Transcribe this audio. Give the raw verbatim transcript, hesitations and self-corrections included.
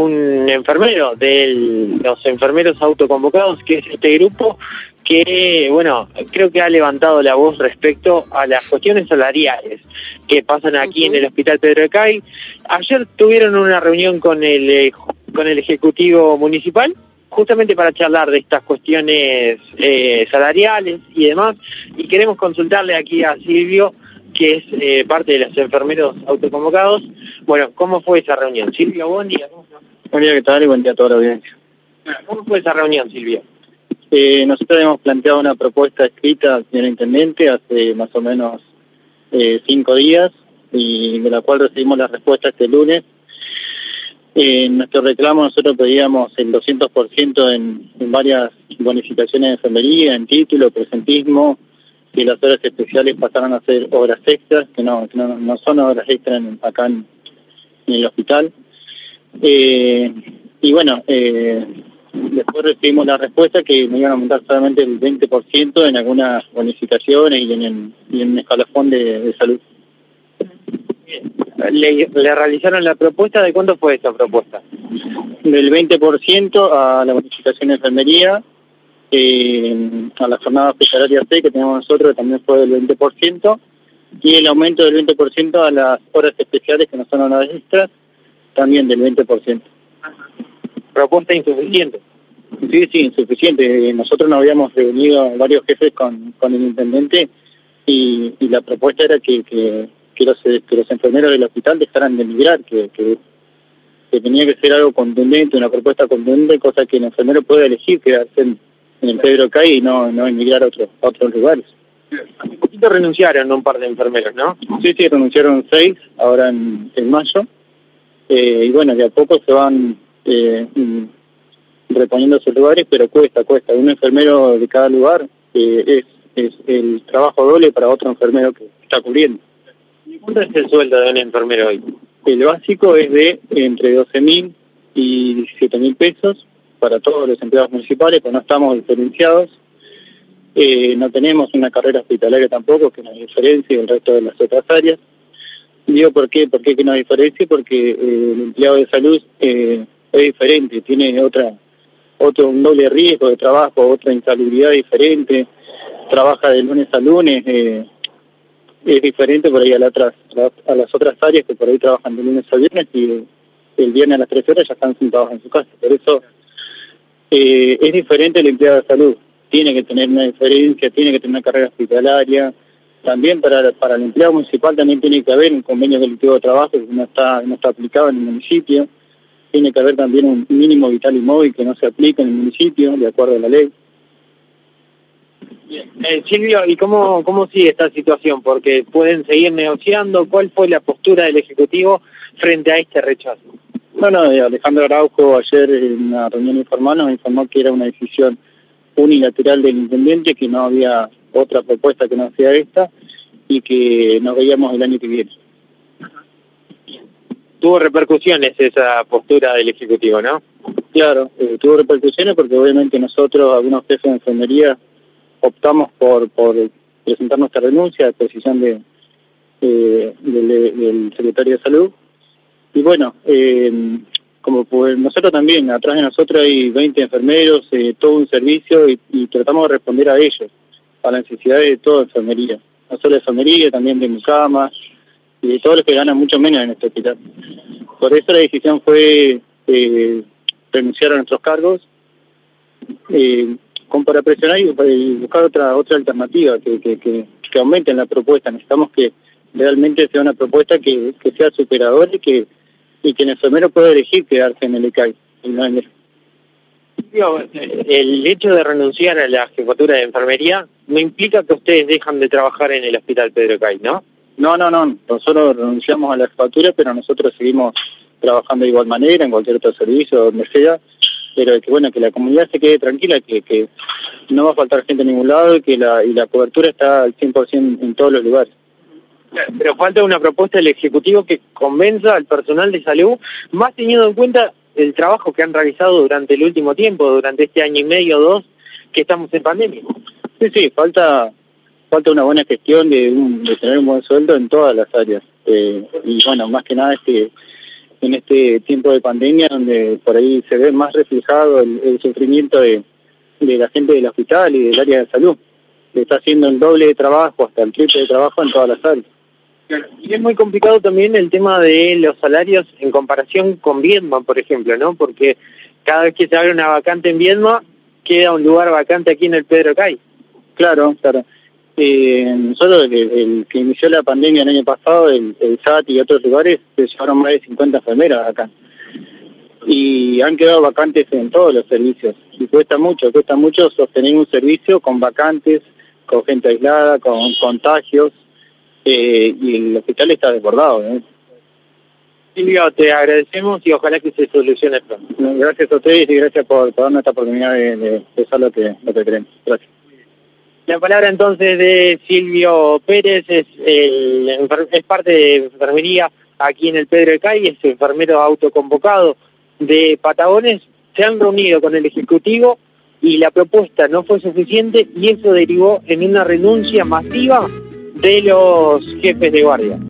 un enfermero de los enfermeros autoconvocados, que es este grupo que, bueno, creo que ha levantado la voz respecto a las cuestiones salariales que pasan aquí en el Hospital Pedro Ecay. Ayer tuvieron una reunión con el, eh, con el Ejecutivo Municipal, justamente para charlar de estas cuestiones eh, salariales y demás, y queremos consultarle aquí a Silvio, que es eh, parte de los enfermeros autoconvocados. Bueno, ¿cómo fue esa reunión? Silvio, buen día. Buen día, ¿qué tal? Y buen día a toda la audiencia. ¿Cómo fue esa reunión, Silvio? Eh, nosotros hemos planteado una propuesta escrita al señor Intendente hace más o menos eh, cinco días, y de la cual recibimos la respuesta este lunes. Eh, en nuestro reclamo nosotros pedíamos el doscientos por ciento en, en varias bonificaciones de enfermería, en título, presentismo, que las horas especiales pasaran a ser horas extras, que no, que no, no son horas extras en, acá en, en el hospital. Eh, y bueno, eh, después recibimos la respuesta que me iban a aumentar solamente el veinte por ciento en algunas bonificaciones y en, en, y en un escalafón de, de salud. Le, le realizaron la propuesta. ¿De cuánto fue esa propuesta? Del veinte por ciento a la bonificación de enfermería, eh, a la jornada hospitalaria C que tenemos nosotros también fue del veinte por ciento, y el aumento del veinte por ciento a las horas especiales que no son horas extras, también del veinte por ciento. ¿Propuesta insuficiente? Sí, sí, insuficiente. Nosotros nos habíamos reunido varios jefes con, con el intendente y, y la propuesta era que, que, que, los, que los enfermeros del hospital dejaran de emigrar, que, que, que tenía que ser algo contundente, una propuesta contundente, cosa que el enfermero pueda elegir quedarse en, en el Pedro Ecay y no, no emigrar a, otro, a otros lugares. Hace poquito renunciaron un par de enfermeros, ¿no? Sí, sí, renunciaron seis ahora en, en mayo. Eh, y bueno, de a poco se van eh, reponiendo sus lugares, pero cuesta, cuesta. Un enfermero de cada lugar eh, es, es el trabajo doble para otro enfermero que está cubriendo. ¿Y cuánto es el sueldo de un enfermero hoy? El básico es de entre doce mil y diecisiete mil pesos para todos los empleados municipales, pues no estamos diferenciados. Eh, no tenemos una carrera hospitalaria tampoco que nos diferencie del resto de las otras áreas. Digo, ¿por qué? ¿Por qué que nos diferencie? Porque eh, el empleado de salud eh, es diferente, tiene otra otro un doble riesgo de trabajo, otra insalubridad diferente, trabaja de lunes a lunes, eh, es diferente por ahí a, la otras, a las otras áreas que por ahí trabajan de lunes a viernes y el viernes a las tres horas ya están sentados en su casa. Por eso eh, es diferente el empleado de salud, tiene que tener una diferencia, tiene que tener una carrera hospitalaria. También para, para el empleado municipal también tiene que haber un convenio colectivo de trabajo que no está, no está aplicado en el municipio. Tiene que haber también un mínimo vital y móvil que no se aplica en el municipio, de acuerdo a la ley. Bien. Eh, Silvio, ¿y cómo, cómo sigue esta situación? Porque pueden seguir negociando. ¿Cuál fue la postura del Ejecutivo frente a este rechazo? Bueno, Alejandro Araujo ayer en una reunión informal nos informó que era una decisión unilateral del intendente, que no había otra propuesta que no sea esta y que nos veíamos el año que viene. Tuvo repercusiones esa postura del Ejecutivo, ¿no? Claro, eh, tuvo repercusiones porque obviamente nosotros, algunos jefes de enfermería, optamos por, por presentar nuestra renuncia a posición de, eh, del, del secretario de Salud. Y bueno, eh, como pues nosotros también, atrás de nosotros hay veinte enfermeros, eh, todo un servicio y, y tratamos de responder a ellos, a las necesidades de toda enfermería, no solo de enfermería, también de mucamas y de todos los que ganan mucho menos en este hospital. Por eso la decisión fue eh, renunciar a nuestros cargos, eh, con para presionar y, y buscar otra otra alternativa que, que, que, que aumenten la propuesta. Necesitamos que realmente sea una propuesta que, que sea superadora y que y que el enfermero pueda elegir quedarse en el Ecay y no en el... El hecho de renunciar a la jefatura de enfermería no implica que ustedes dejan de trabajar en el Hospital Pedro Ecay, ¿no? No, no, no. Nosotros renunciamos a la jefatura, pero nosotros seguimos trabajando de igual manera en cualquier otro servicio, donde sea, pero que bueno, que la comunidad se quede tranquila, que, que no va a faltar gente en ningún lado y que la, y la cobertura está al cien por ciento en todos los lugares. Pero falta una propuesta del Ejecutivo que convenza al personal de salud, más teniendo en cuenta el trabajo que han realizado durante el último tiempo, durante este año y medio o dos que estamos en pandemia. Sí, sí, falta falta una buena gestión de, un, de tener un buen sueldo en todas las áreas. Eh, y bueno, más que nada es que en este tiempo de pandemia, donde por ahí se ve más reflejado el, el sufrimiento de, de la gente del hospital y del área de salud. Se está haciendo el doble de trabajo, hasta el triple de trabajo en todas las áreas. Y es muy complicado también el tema de los salarios en comparación con Viedma, por ejemplo, ¿no? Porque cada vez que se abre una vacante en Viedma, queda un lugar vacante aquí en el Pedro Kay. Claro, claro. Eh, nosotros, el, el que inició la pandemia el año pasado, el, el S A T y otros lugares, se llevaron más de cincuenta enfermeras acá. Y han quedado vacantes en todos los servicios. Y cuesta mucho, cuesta mucho sostener un servicio con vacantes, con gente aislada, con contagios. Eh, y el hospital está desbordado, ¿eh? Silvio, te agradecemos y ojalá que se solucione pronto. Gracias a ustedes y gracias por, por darnos esta oportunidad de, de expresar lo que, lo que queremos. Gracias. La palabra entonces de Silvio Pérez, es, el, es parte de enfermería aquí en el Pedro Kay, es enfermero autoconvocado de Patagones. Se han reunido con el Ejecutivo y la propuesta no fue suficiente y eso derivó en una renuncia masiva de los jefes de guardia.